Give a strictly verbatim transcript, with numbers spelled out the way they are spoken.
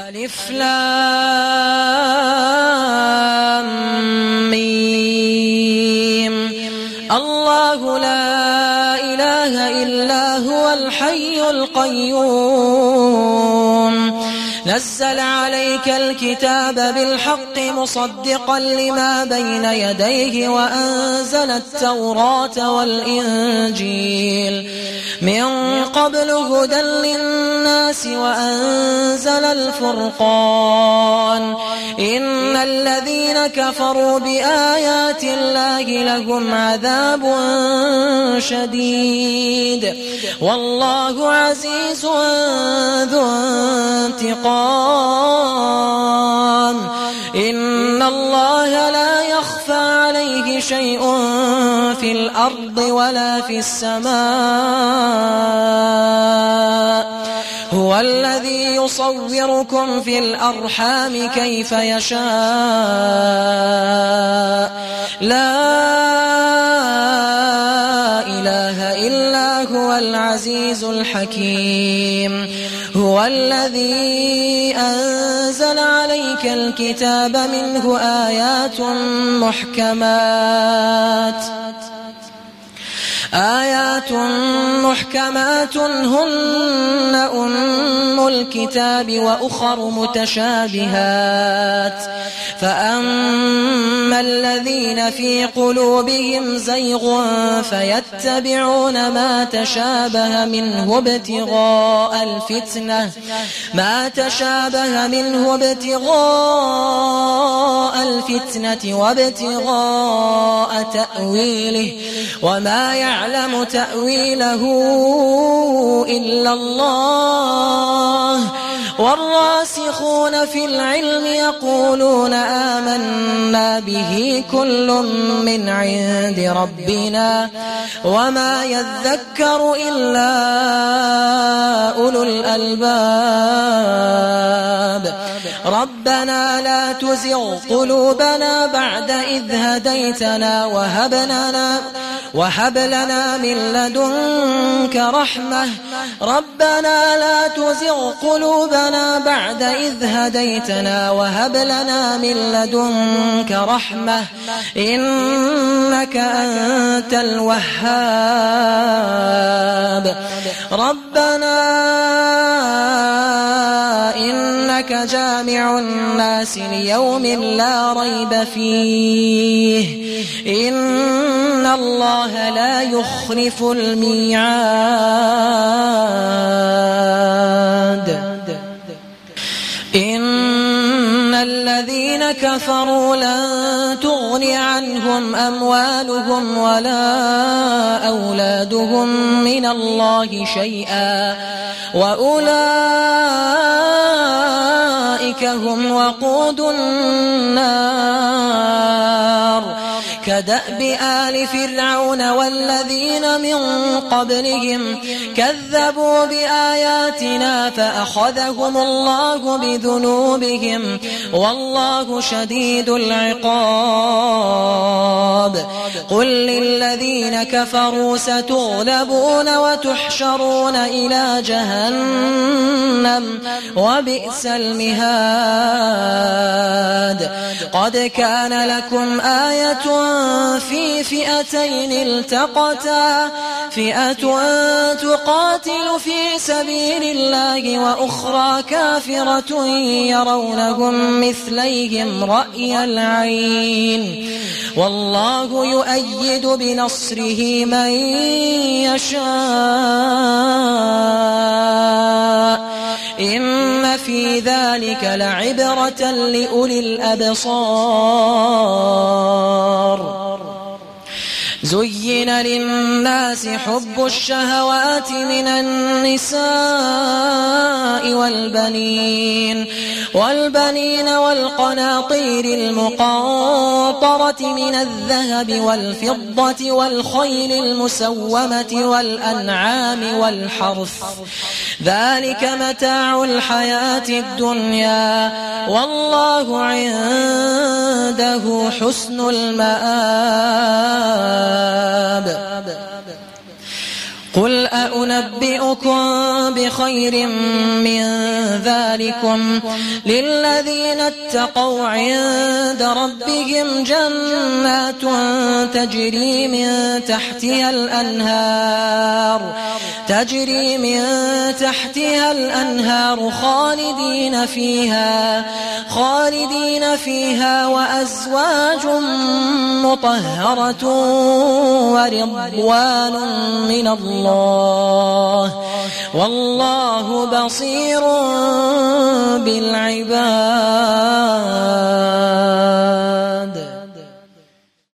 ألف لام ميم. الله لا إله إلا هو الحي القيوم نزل عليك الكتاب بالحق مصدقا لما بين يديه وأنزل التوراة والإنجيل من قبل هدى للناس وأنزل الفرقان إن الذين كفروا بآيات الله لهم عذاب شديد والله عزيز ذو انتقام إن الله لا يخفى عليه شيء في الأرض ولا في السماء هو الذي يصوركم في الأرحام كيف يشاء لا إله إلا هو العزيز الحكيم هو الذي أنزل عليك الكتاب منه آيات محكمات آيات محكمات هن أم الكتاب وأخر متشابهات فأما الذين في قلوبهم زيغ فيتبعون ما تشابه منه ابتغاء الفتنة ما تشابه منه ابتغاء الفتنة وابتغاء تأويله وما يعلم يعلم تأويله إلا الله والراسخون في العلم يقولون آمنا به كل من عند ربنا وما يذكر إلا أولو الألباب ربنا لا تزغ قلوبنا بعد إذ هديتنا وهب لنا وهب لنا من لدنك رحمة ربنا لا تزغ قلوبنا بعد إذ هديتنا وهب لنا من لدنك رحمة إنك أنت الوهاب ربنا إنك جامع الناس ليوم لا ريب فيه إن الله لا يخلف الميعاد إن الذين كفروا لن تغني عنهم أموالهم ولا أولادهم من الله شيئا وأولئك هم وقود النار كدأب آل فرعون والذين من قبلهم كذبوا بآياتنا فأخذهم الله بذنوبهم والله شديد العقاب قل للذين كفروا ستغلبون وتحشرون إلى جهنم وبئس المهاد قد كان لكم آية في فئتين التقتا فئة تقاتل في سبيل الله وأخرى كافرة يرونهم مثليهم رأي العين والله يؤيد بنصره من يشاء إن في ذلك لعبرة لأولي الأبصار زين للناس حب الشهوات من النساء والبنين والبنين والقناطير المقنطرة من الذهب والفضة والخيل المسومة والأنعام والحرث ذلك متاع الحياة الدنيا والله عنده حسن المآب قل أنبئكم بخير من ذلكم للذين اتقوا عند ربهم جنات تجري من تحتها الأنهار تجري من تحتها الأنهار خالدين فيها خالدين فيها وأزواج مطهرة ورضوان من الله والله بصير بالعباد.